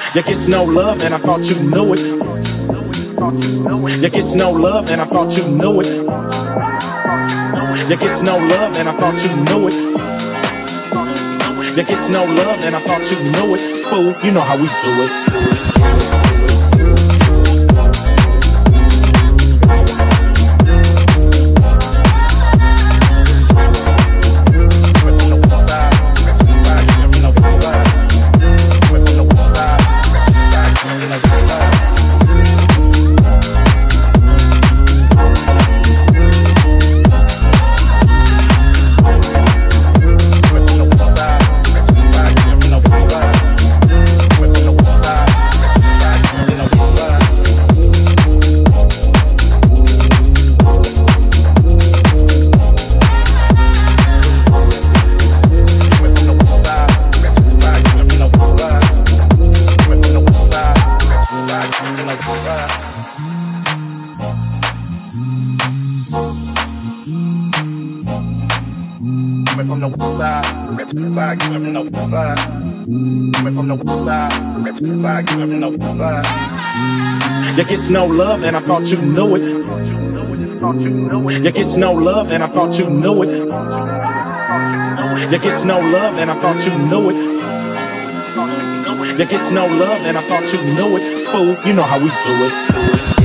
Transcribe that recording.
You get no love, and I thought you knew it. You get no love, and I thought you knew it. You get no love, and I thought you knew it. You get no love, and I thought you knew it. Fool, you know how we do it. From the west side, rip the side, you from the west side. From the west side, rip the side, you from the west side. You get no love, and I thought you knew it. You get no love, and I thought you knew it. You get no love, and I thought you knew it. You get no love, and I thought you knew it. Fool, you know how we do it.